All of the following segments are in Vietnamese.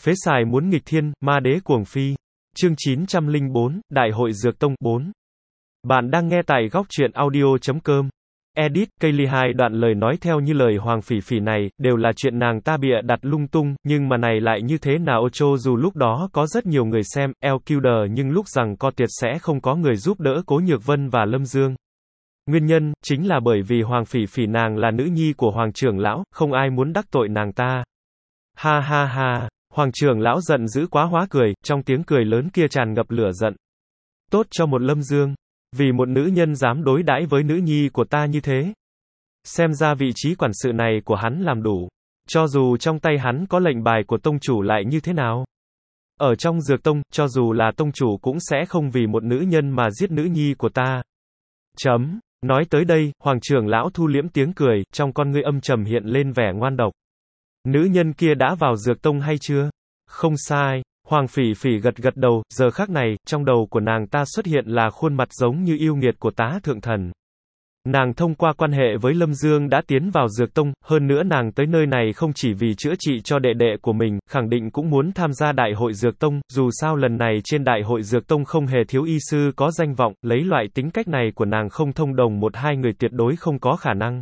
Phế xài muốn nghịch thiên, ma đế cuồng phi. Chương 904, Đại hội Dược Tông 4. Bạn đang nghe tại góc truyện audio.com. Edit, Kaylee hai đoạn lời nói theo như lời Hoàng Phỉ Phỉ này, đều là chuyện nàng ta bịa đặt lung tung, nhưng mà này lại như thế nào cho dù lúc đó có rất nhiều người xem, LQD nhưng lúc rằng co tiệt sẽ không có người giúp đỡ Cố Nhược Vân và Lâm Dương. Nguyên nhân, chính là bởi vì Hoàng Phỉ Phỉ nàng là nữ nhi của Hoàng trưởng lão, không ai muốn đắc tội nàng ta. Ha ha ha, Hoàng trưởng lão giận dữ quá hóa cười, trong tiếng cười lớn kia tràn ngập lửa giận. Tốt cho một Lâm Dương. Vì một nữ nhân dám đối đãi với nữ nhi của ta như thế. Xem ra vị trí quản sự này của hắn làm đủ. Cho dù trong tay hắn có lệnh bài của tông chủ lại như thế nào. Ở trong dược tông, cho dù là tông chủ cũng sẽ không vì một nữ nhân mà giết nữ nhi của ta. Chấm. Nói tới đây, Hoàng trưởng lão thu liễm tiếng cười, trong con ngươi âm trầm hiện lên vẻ ngoan độc. Nữ nhân kia đã vào dược tông hay chưa? Không sai. Hoàng Phỉ Phỉ gật gật đầu, giờ khắc này, trong đầu của nàng ta xuất hiện là khuôn mặt giống như yêu nghiệt của Tá Thượng Thần. Nàng thông qua quan hệ với Lâm Dương đã tiến vào dược tông, hơn nữa nàng tới nơi này không chỉ vì chữa trị cho đệ đệ của mình, khẳng định cũng muốn tham gia đại hội dược tông, dù sao lần này trên đại hội dược tông không hề thiếu y sư có danh vọng, lấy loại tính cách này của nàng không thông đồng một hai người tuyệt đối không có khả năng.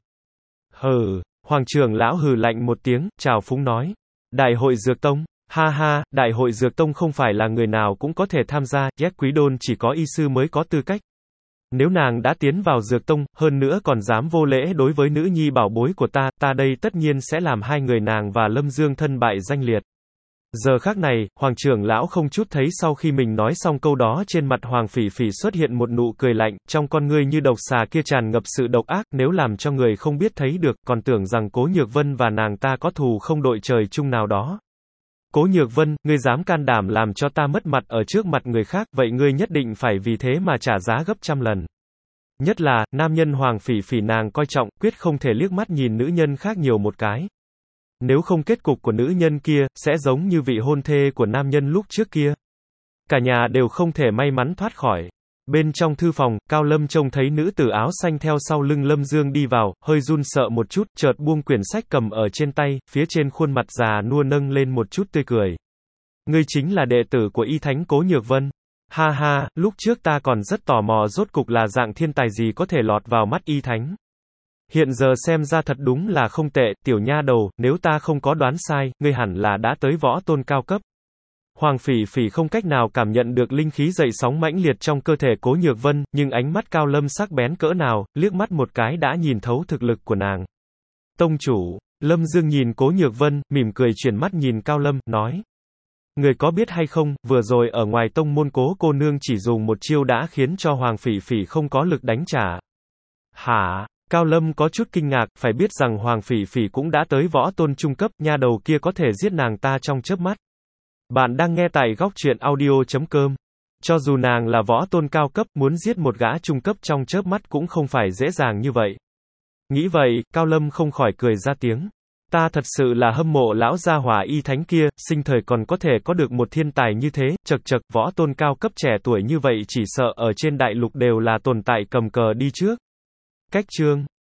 Hừ, Hoàng trưởng lão hừ lạnh một tiếng, chào phúng nói. Đại hội dược tông? Ha ha, đại hội dược tông không phải là người nào cũng có thể tham gia, Yak Quý Đôn chỉ có y sư mới có tư cách. Nếu nàng đã tiến vào dược tông, hơn nữa còn dám vô lễ đối với nữ nhi bảo bối của ta, ta đây tất nhiên sẽ làm hai người nàng và Lâm Dương thân bại danh liệt. Giờ khắc này, Hoàng trưởng lão không chút thấy sau khi mình nói xong câu đó trên mặt Hoàng Phỉ Phỉ xuất hiện một nụ cười lạnh, trong con ngươi như độc xà kia tràn ngập sự độc ác, nếu làm cho người không biết thấy được, còn tưởng rằng Cố Nhược Vân và nàng ta có thù không đội trời chung nào đó. Cố Nhược Vân, ngươi dám can đảm làm cho ta mất mặt ở trước mặt người khác, vậy ngươi nhất định phải vì thế mà trả giá gấp trăm lần. Nhất là, nam nhân Hoàng Phỉ Phỉ nàng coi trọng, quyết không thể liếc mắt nhìn nữ nhân khác nhiều một cái. Nếu không kết cục của nữ nhân kia, sẽ giống như vị hôn thê của nam nhân lúc trước kia. Cả nhà đều không thể may mắn thoát khỏi. Bên trong thư phòng, Cao Lâm trông thấy nữ tử áo xanh theo sau lưng Lâm Dương đi vào, hơi run sợ một chút, chợt buông quyển sách cầm ở trên tay, phía trên khuôn mặt già nua nâng lên một chút tươi cười. Ngươi chính là đệ tử của y thánh Cố Nhược Vân. Ha ha, lúc trước ta còn rất tò mò rốt cục là dạng thiên tài gì có thể lọt vào mắt y thánh. Hiện giờ xem ra thật đúng là không tệ, tiểu nha đầu, nếu ta không có đoán sai, ngươi hẳn là đã tới võ tôn cao cấp. Hoàng Phỉ Phỉ không cách nào cảm nhận được linh khí dậy sóng mãnh liệt trong cơ thể Cố Nhược Vân, nhưng ánh mắt Cao Lâm sắc bén cỡ nào, liếc mắt một cái đã nhìn thấu thực lực của nàng. Tông chủ, Lâm Dương nhìn Cố Nhược Vân, mỉm cười chuyển mắt nhìn Cao Lâm, nói. Người có biết hay không, vừa rồi ở ngoài tông môn Cố cô nương chỉ dùng một chiêu đã khiến cho Hoàng Phỉ Phỉ không có lực đánh trả. Hả? Cao Lâm có chút kinh ngạc, phải biết rằng Hoàng Phỉ Phỉ cũng đã tới võ tôn trung cấp, nha đầu kia có thể giết nàng ta trong chớp mắt. Bạn đang nghe tại góc truyện audio.com. Cho dù nàng là võ tôn cao cấp, muốn giết một gã trung cấp trong chớp mắt cũng không phải dễ dàng như vậy. Nghĩ vậy, Cao Lâm không khỏi cười ra tiếng. Ta thật sự là hâm mộ lão gia hỏa y thánh kia, sinh thời còn có thể có được một thiên tài như thế, chật chật, võ tôn cao cấp trẻ tuổi như vậy chỉ sợ ở trên đại lục đều là tồn tại cầm cờ đi trước. Cách chương